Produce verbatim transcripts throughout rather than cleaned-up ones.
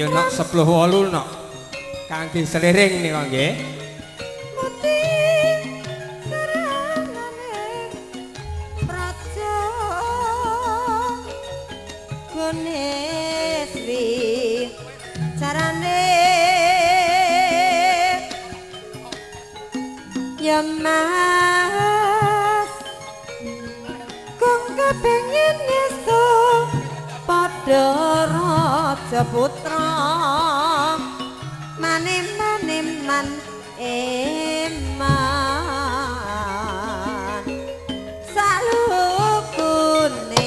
Ayo nok sepuluh wolu nok. Kangge seliring nih kangge. Ya mas kong kepengin ngeso padha raja putra manem manem man eman salukune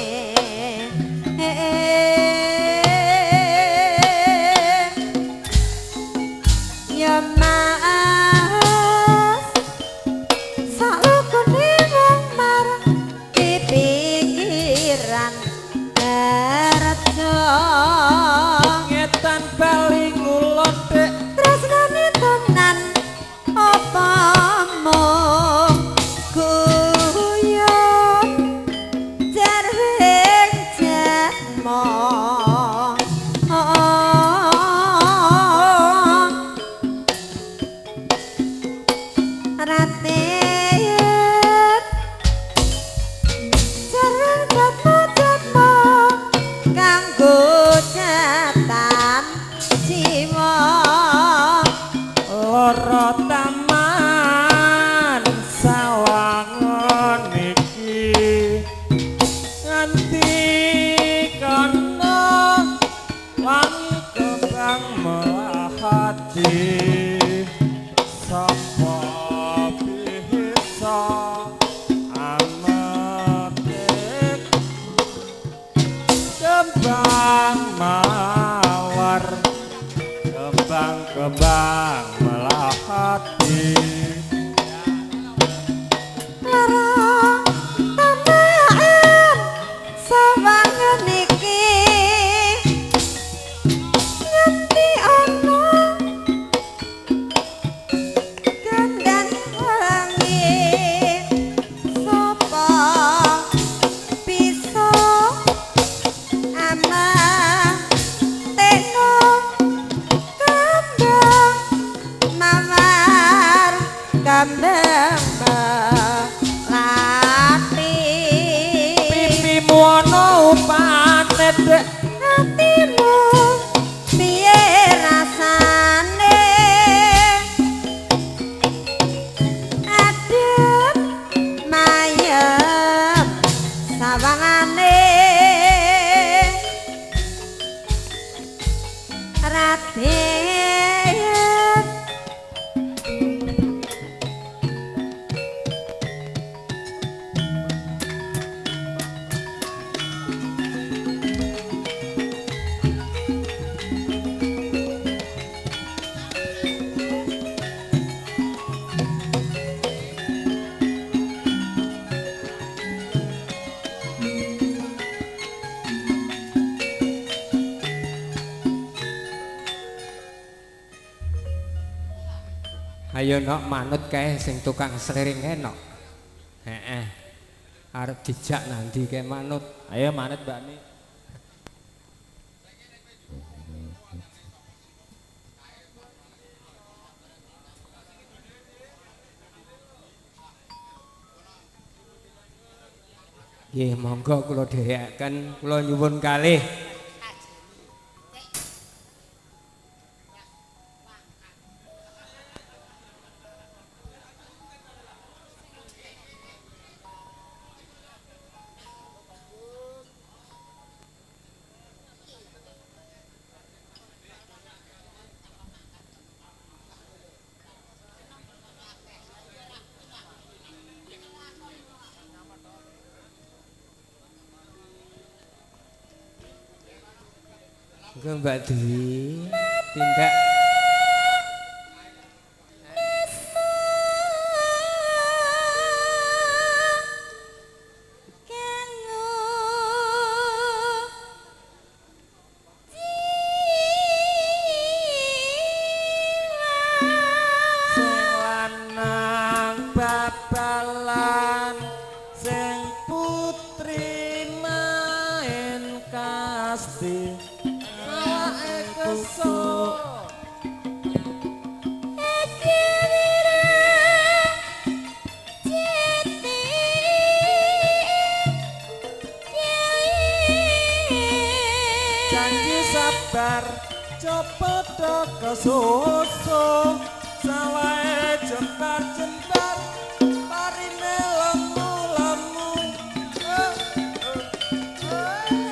ya mas salukune wong marang pikiran raja Ngetan bali ngulon dek tresnane tenan apa mung guyon jarwing jatmo raten jarwing jatmo jatmo kanggo jatan jiwa loro taman sawangon iki nganti kono wangi kembang melahati sapa bisa ametik kembang mawar kembang-kembang melahati larang tamaan sawangan iki nganti ana kandang wangi sapa bisa amah teko kambang mawar kambang melati pipimu ana upane dek hatimu piye rasane adem mayem sawangane raden ayo nok manut kae sing tukang seliring kae nok heeh arep dijak nanti kae manut ayo manut Mbak Mi nggih monggo kula dherekaken kula nyuwun kalih Ke Mbak Dwi tindak so tenar cepet kesusu sawae jembar-jembar parine lemu-lemu eh, eh, eh.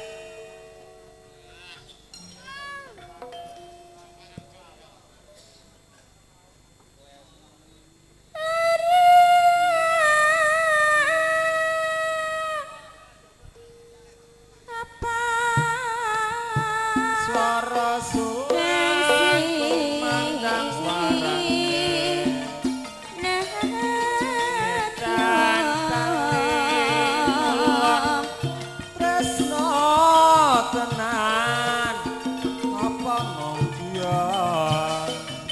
Suara sulan kumandang suarane Nedan tangimu tresno tenan apa mong biar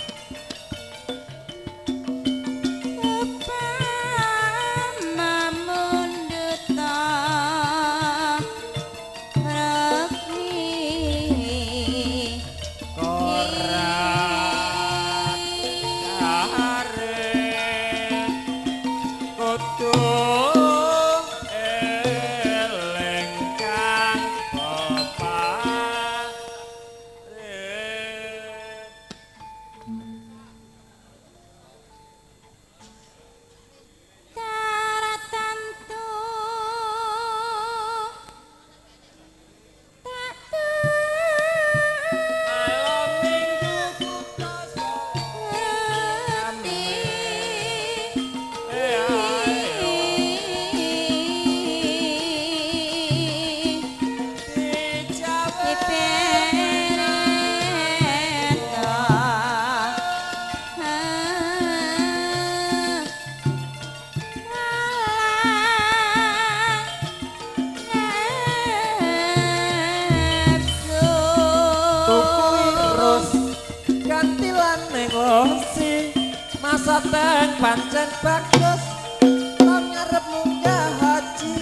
masa teng pancen bagus nang ngarep munggah haji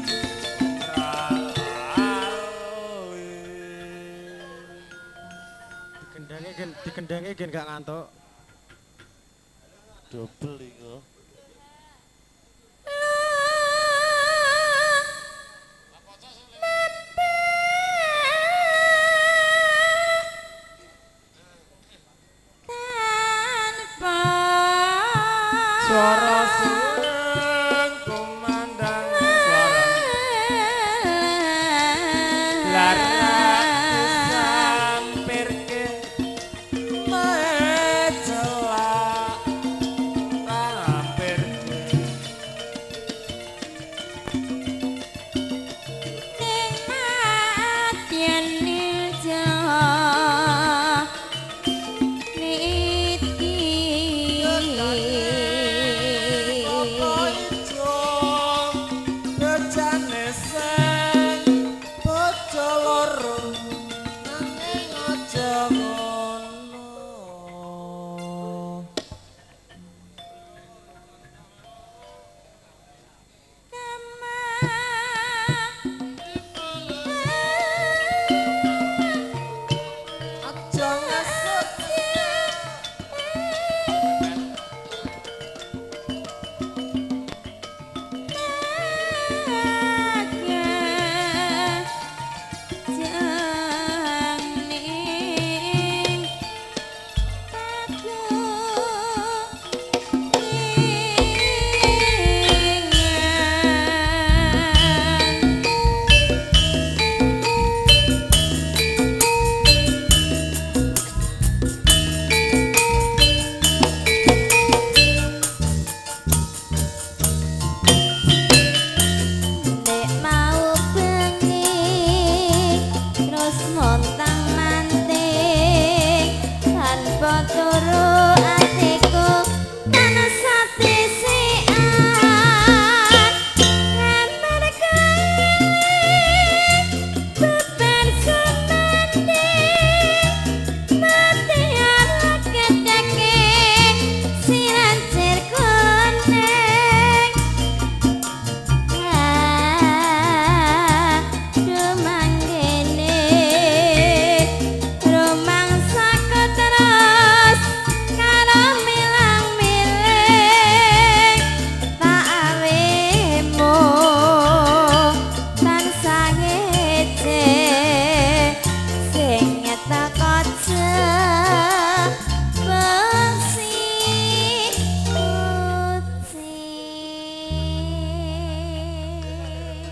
dikendange gen dikendange gen gak ngantuk double iku suara suara